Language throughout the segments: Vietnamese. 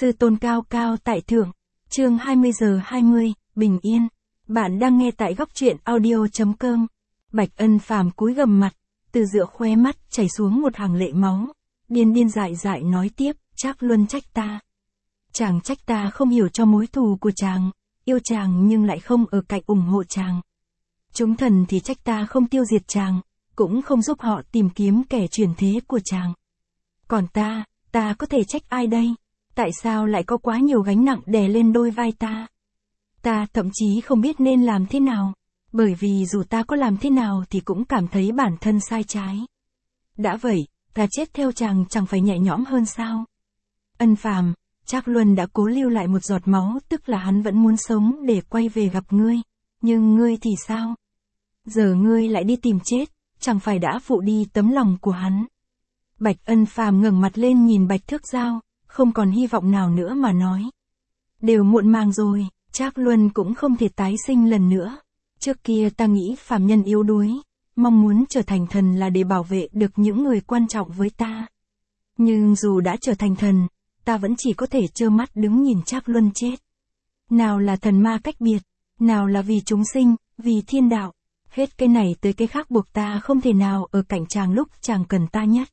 Sư tôn cao cao tại thượng, chương 20 giờ 20, bình yên. Bạn đang nghe tại góc truyện audio.com. Bạch Ân Phàm cúi gằm mặt, từ giữa khóe mắt chảy xuống một hàng lệ máu, điên điên dại dại nói tiếp, Trác Luân trách ta. Chàng trách ta không hiểu cho mối thù của chàng, yêu chàng nhưng lại không ở cạnh ủng hộ chàng. Chúng thần thì trách ta không tiêu diệt chàng, cũng không giúp họ tìm kiếm kẻ chuyển thế của chàng. Còn ta có thể trách ai đây? Tại sao lại có quá nhiều gánh nặng đè lên đôi vai ta? Ta thậm chí không biết nên làm thế nào, bởi vì dù ta có làm thế nào thì cũng cảm thấy bản thân sai trái. Đã vậy, ta chết theo chàng chẳng phải nhẹ nhõm hơn sao? Ân Phàm, Trác Luân đã cố lưu lại một giọt máu, tức là hắn vẫn muốn sống để quay về gặp ngươi. Nhưng ngươi thì sao? Giờ ngươi lại đi tìm chết, chẳng phải đã phụ đi tấm lòng của hắn. Bạch Ân Phàm ngẩng mặt lên nhìn Bạch Thước Dao, không còn hy vọng nào nữa mà nói. Đều muộn màng rồi, Trác Luân cũng không thể tái sinh lần nữa. Trước kia ta nghĩ phàm nhân yếu đuối, mong muốn trở thành thần là để bảo vệ được những người quan trọng với ta. Nhưng dù đã trở thành thần, ta vẫn chỉ có thể trơ mắt đứng nhìn Trác Luân chết. Nào là thần ma cách biệt, nào là vì chúng sinh, vì thiên đạo. Hết cái này tới cái khác buộc ta không thể nào ở cạnh chàng lúc chàng cần ta nhất.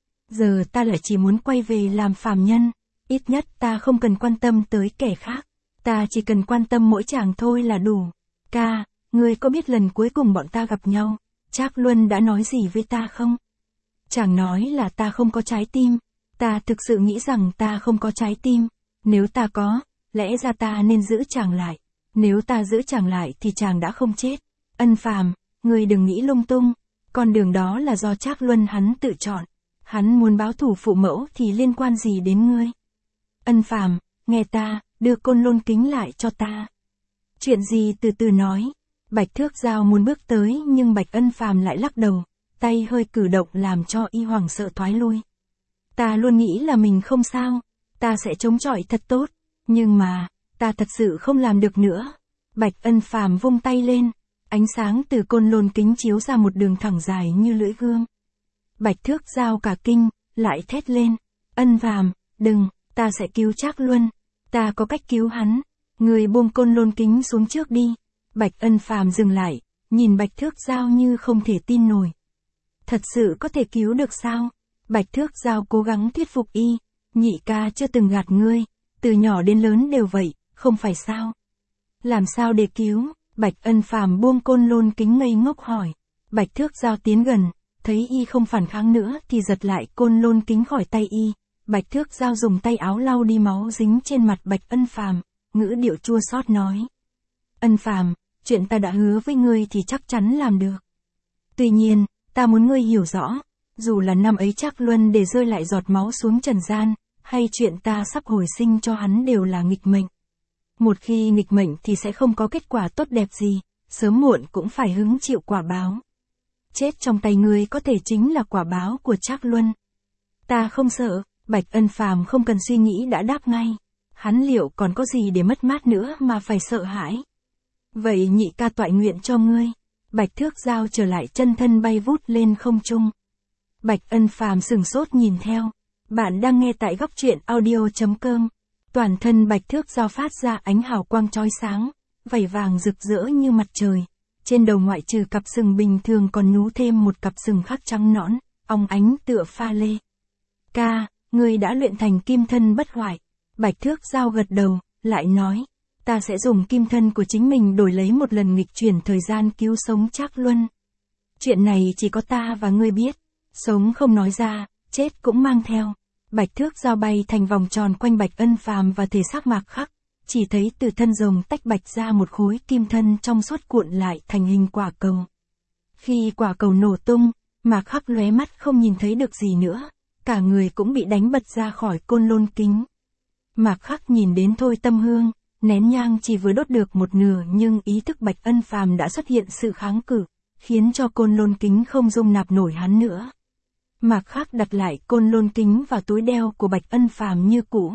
Giờ ta lại chỉ muốn quay về làm phàm nhân, ít nhất ta không cần quan tâm tới kẻ khác, ta chỉ cần quan tâm mỗi chàng thôi là đủ. Ca, ngươi có biết lần cuối cùng bọn ta gặp nhau, Trác Luân đã nói gì với ta không? Chàng nói là ta không có trái tim, ta thực sự nghĩ rằng ta không có trái tim, nếu ta có, lẽ ra ta nên giữ chàng lại, nếu ta giữ chàng lại thì chàng đã không chết. Ân Phàm, ngươi đừng nghĩ lung tung, con đường đó là do Trác Luân hắn tự chọn. Hắn muốn báo thù phụ mẫu thì liên quan gì đến ngươi? Ân Phàm, nghe ta, đưa Côn Lôn Kính lại cho ta. Chuyện gì từ từ nói. Bạch Thước Dao muốn bước tới nhưng Bạch Ân Phàm lại lắc đầu, tay hơi cử động làm cho y hoảng sợ thoái lui. Ta luôn nghĩ là mình không sao, ta sẽ chống chọi thật tốt, nhưng mà, ta thật sự không làm được nữa. Bạch Ân Phàm vung tay lên, ánh sáng từ Côn Lôn Kính chiếu ra một đường thẳng dài như lưỡi gươm. Bạch Thước Dao cả kinh, lại thét lên, Ân Phàm, đừng, ta sẽ cứu Trác Luân, ta có cách cứu hắn, người buông Côn Lôn Kính xuống trước đi. Bạch Ân Phàm dừng lại, nhìn Bạch Thước Dao như không thể tin nổi. Thật sự có thể cứu được sao? Bạch Thước Dao cố gắng thuyết phục y, nhị ca chưa từng gạt ngươi, từ nhỏ đến lớn đều vậy, không phải sao? Làm sao để cứu? Bạch Ân Phàm buông Côn Lôn Kính ngây ngốc hỏi. Bạch Thước Dao tiến gần, thấy y không phản kháng nữa thì giật lại Côn Lôn Kính khỏi tay y. Bạch Thước Dao dùng tay áo lau đi máu dính trên mặt Bạch Ân Phàm, ngữ điệu chua xót nói. Ân Phàm, chuyện ta đã hứa với ngươi thì chắc chắn làm được. Tuy nhiên, ta muốn ngươi hiểu rõ, dù là năm ấy Trác Luân để rơi lại giọt máu xuống trần gian, hay chuyện ta sắp hồi sinh cho hắn đều là nghịch mệnh. Một khi nghịch mệnh thì sẽ không có kết quả tốt đẹp gì, sớm muộn cũng phải hứng chịu quả báo. Chết trong tay ngươi có thể chính là quả báo của Trác Luân. Ta không sợ, Bạch Ân Phàm không cần suy nghĩ đã đáp ngay. Hắn liệu còn có gì để mất mát nữa mà phải sợ hãi. Vậy nhị ca toại nguyện cho ngươi. Bạch Thước Dao trở lại chân thân bay vút lên không trung. Bạch Ân Phàm sừng sốt nhìn theo. Bạn đang nghe tại góc truyện audio.com. Toàn thân Bạch Thước Dao phát ra ánh hào quang chói sáng, vảy vàng rực rỡ như mặt trời. Trên đầu ngoại trừ cặp sừng bình thường còn nhú thêm một cặp sừng khác trắng nõn, óng ánh tựa pha lê. Ca, ngươi đã luyện thành kim thân bất hoại. Bạch Thước Dao gật đầu, lại nói, ta sẽ dùng kim thân của chính mình đổi lấy một lần nghịch chuyển thời gian cứu sống Trác Luân. Chuyện này chỉ có ta và ngươi biết, sống không nói ra, chết cũng mang theo. Bạch Thước Dao bay thành vòng tròn quanh Bạch Ân Phàm và thể xác Mạc Khắc, chỉ thấy từ thân rồng tách bạch ra một khối kim thân trong suốt cuộn lại thành hình quả cầu. Khi quả cầu nổ tung, Mạc Khắc lóe mắt không nhìn thấy được gì nữa, cả người cũng bị đánh bật ra khỏi Côn Lôn Kính. Mạc Khắc nhìn đến Thôi Tâm Hương, nén nhang chỉ vừa đốt được một nửa nhưng ý thức Bạch Ân Phàm đã xuất hiện sự kháng cự, khiến cho Côn Lôn Kính không dung nạp nổi hắn nữa. Mạc Khắc đặt lại Côn Lôn Kính vào túi đeo của Bạch Ân Phàm như cũ.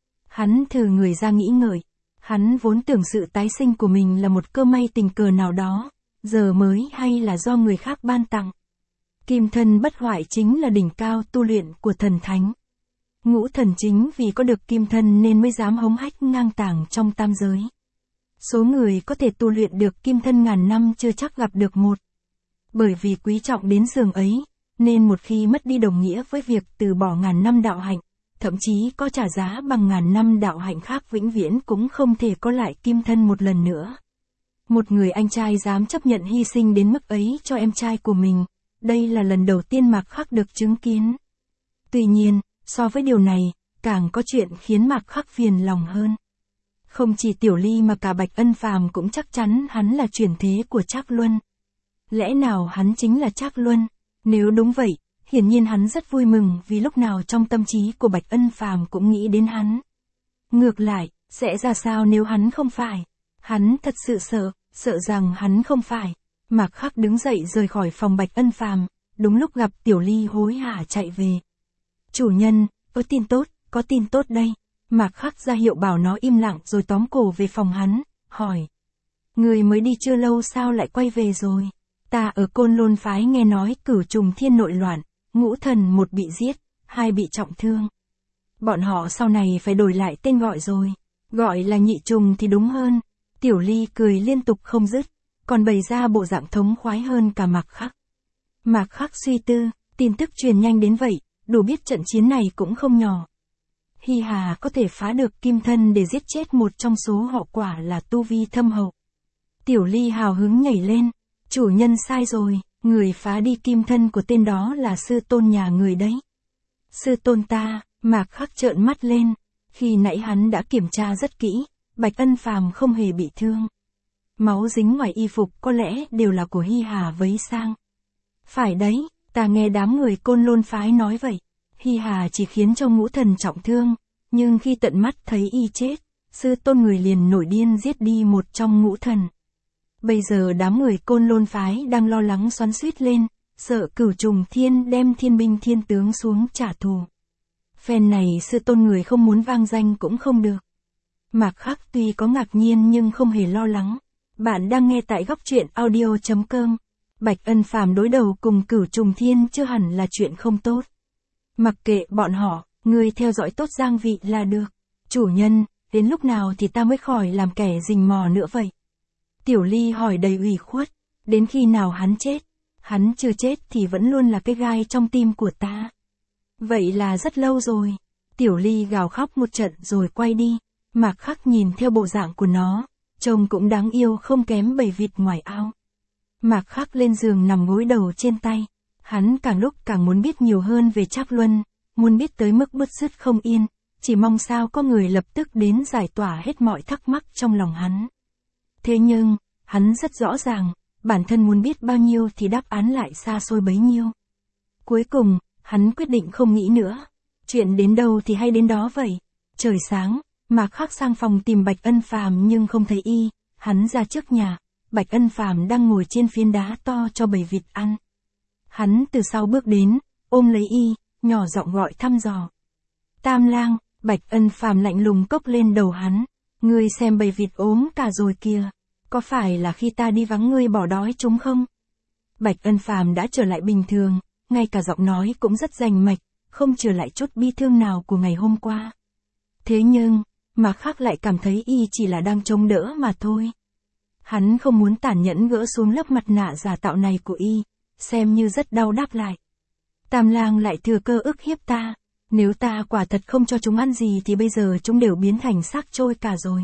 Hắn thừ người ra nghĩ ngợi, hắn vốn tưởng sự tái sinh của mình là một cơ may tình cờ nào đó, giờ mới hay là do người khác ban tặng. Kim thân bất hoại chính là đỉnh cao tu luyện của thần thánh. Ngũ thần chính vì có được kim thân nên mới dám hống hách ngang tàng trong tam giới. Số người có thể tu luyện được kim thân ngàn năm chưa chắc gặp được một. Bởi vì quý trọng đến giường ấy, nên một khi mất đi đồng nghĩa với việc từ bỏ ngàn năm đạo hạnh, thậm chí có trả giá bằng ngàn năm đạo hạnh khác vĩnh viễn cũng không thể có lại kim thân một lần nữa. Một người anh trai dám chấp nhận hy sinh đến mức ấy cho em trai của mình, đây là lần đầu tiên Mạc Khắc được chứng kiến. Tuy nhiên, so với điều này, càng có chuyện khiến Mạc Khắc phiền lòng hơn. Không chỉ Tiểu Ly mà cả Bạch Ân Phàm cũng chắc chắn hắn là chuyển thế của Trác Luân. Lẽ nào hắn chính là Trác Luân? Nếu đúng vậy, hiển nhiên hắn rất vui mừng vì lúc nào trong tâm trí của Bạch Ân Phàm cũng nghĩ đến hắn. Ngược lại, sẽ ra sao nếu hắn không phải? Hắn thật sự sợ rằng hắn không phải. Mạc Khắc đứng dậy rời khỏi phòng Bạch Ân Phàm, đúng lúc gặp Tiểu Ly hối hả chạy về. Chủ nhân, có tin tốt đây. Mạc Khắc ra hiệu bảo nó im lặng rồi tóm cổ về phòng hắn, hỏi. Người mới đi chưa lâu sao lại quay về rồi? Ta ở Côn Lôn phái nghe nói Cửu Trùng Thiên nội loạn, ngũ thần một bị giết, hai bị trọng thương. Bọn họ sau này phải đổi lại tên gọi rồi, gọi là Nhị Trùng thì đúng hơn. Tiểu Ly cười liên tục không dứt, còn bày ra bộ dạng thống khoái hơn cả Mạc Khắc. Mạc Khắc suy tư, tin tức truyền nhanh đến vậy, đủ biết trận chiến này cũng không nhỏ. Hi Hà có thể phá được kim thân để giết chết một trong số họ quả là tu vi thâm hậu. Tiểu Ly hào hứng nhảy lên, chủ nhân sai rồi, người phá đi kim thân của tên đó là sư tôn nhà người đấy. Sư tôn ta, Mạc Khắc trợn mắt lên, khi nãy hắn đã kiểm tra rất kỹ, Bạch Ân Phàm không hề bị thương. Máu dính ngoài y phục có lẽ đều là của Hi Hà vấy sang. Phải đấy, ta nghe đám người Côn Lôn phái nói vậy. Hi Hà chỉ khiến cho ngũ thần trọng thương, nhưng khi tận mắt thấy y chết, sư tôn người liền nổi điên giết đi một trong ngũ thần. Bây giờ đám người Côn Lôn phái đang lo lắng xoắn xuýt lên, sợ Cửu Trùng Thiên đem thiên binh thiên tướng xuống trả thù. Phen này sư tôn người không muốn vang danh cũng không được. Mạc Khắc tuy có ngạc nhiên nhưng không hề lo lắng. Bạn đang nghe tại góc truyện audio.com. Bạch Ân Phàm đối đầu cùng Cửu Trùng Thiên chưa hẳn là chuyện không tốt. Mặc kệ bọn họ, người theo dõi tốt Giang Vị là được. Chủ nhân, đến lúc nào thì ta mới khỏi làm kẻ rình mò nữa vậy? Tiểu Ly hỏi đầy ủy khuất, đến khi nào hắn chết? Hắn chưa chết thì vẫn luôn là cái gai trong tim của ta. Vậy là rất lâu rồi. Tiểu Ly gào khóc một trận rồi quay đi. Mạc Khắc nhìn theo bộ dạng của nó, trông cũng đáng yêu không kém bầy vịt ngoài ao. Mạc Khắc lên giường nằm gối đầu trên tay. Hắn càng lúc càng muốn biết nhiều hơn về Trác Luân, muốn biết tới mức bứt rứt không yên, chỉ mong sao có người lập tức đến giải tỏa hết mọi thắc mắc trong lòng hắn. Thế nhưng, hắn rất rõ ràng, bản thân muốn biết bao nhiêu thì đáp án lại xa xôi bấy nhiêu. Cuối cùng, hắn quyết định không nghĩ nữa. Chuyện đến đâu thì hay đến đó vậy. Trời sáng, Mạc Khắc sang phòng tìm Bạch Ân Phàm nhưng không thấy y, hắn ra trước nhà, Bạch Ân Phàm đang ngồi trên phiến đá to cho bầy vịt ăn. Hắn từ sau bước đến, ôm lấy y, nhỏ giọng gọi thăm dò. Tam lang, Bạch Ân Phàm lạnh lùng cốc lên đầu hắn. Ngươi xem bầy vịt ốm cả rồi kìa. Có phải là khi ta đi vắng ngươi bỏ đói chúng không? Bạch Ân Phàm đã trở lại bình thường, ngay cả giọng nói cũng rất rành mạch, không trở lại chút bi thương nào của ngày hôm qua. Thế nhưng, Mạc Khắc lại cảm thấy y chỉ là đang chống đỡ mà thôi. Hắn không muốn tàn nhẫn gỡ xuống lớp mặt nạ giả tạo này của y, xem như rất đau đáp lại. Tam lang lại thừa cơ ức hiếp ta, nếu ta quả thật không cho chúng ăn gì thì bây giờ chúng đều biến thành xác trôi cả rồi.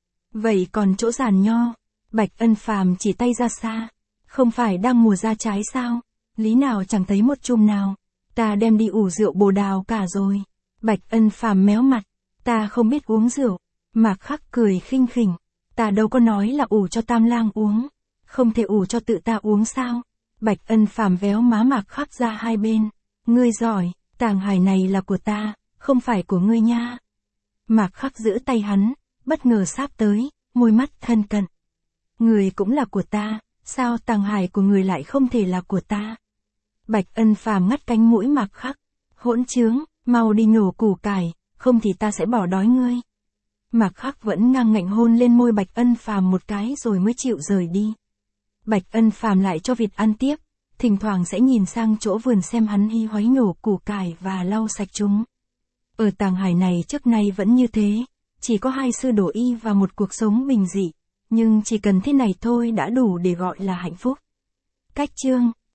Vậy còn chỗ giàn nho, Bạch Ân Phàm chỉ tay ra xa, không phải đang mùa ra trái sao, lý nào chẳng thấy một chùm nào, ta đem đi ủ rượu bồ đào cả rồi. Bạch Ân Phàm méo mặt, ta không biết uống rượu. Mạc Khắc cười khinh khỉnh, ta đâu có nói là ủ cho Tam lang uống, không thể ủ cho tự ta uống sao? Bạch Ân Phàm véo má Mạc Khắc ra hai bên, ngươi giỏi, tàng hải này là của ta, không phải của ngươi nha. Mạc Khắc giữ tay hắn, bất ngờ sáp tới, môi mắt thân cận. Người cũng là của ta, sao tàng hải của người lại không thể là của ta? Bạch Ân Phàm ngắt cánh mũi Mạc Khắc, hỗn trướng, mau đi nhổ củ cải, không thì ta sẽ bỏ đói ngươi. Mạc Khắc vẫn ngang ngạnh hôn lên môi Bạch Ân Phàm một cái rồi mới chịu rời đi. Bạch Ân Phàm lại cho vịt ăn tiếp, thỉnh thoảng sẽ nhìn sang chỗ vườn xem hắn hi hoáy nhổ củ cải và lau sạch chúng. Ở tàng hải này trước nay vẫn như thế, chỉ có 2 sư đồ y và một cuộc sống bình dị, nhưng chỉ cần thế này thôi đã đủ để gọi là hạnh phúc. Cách chương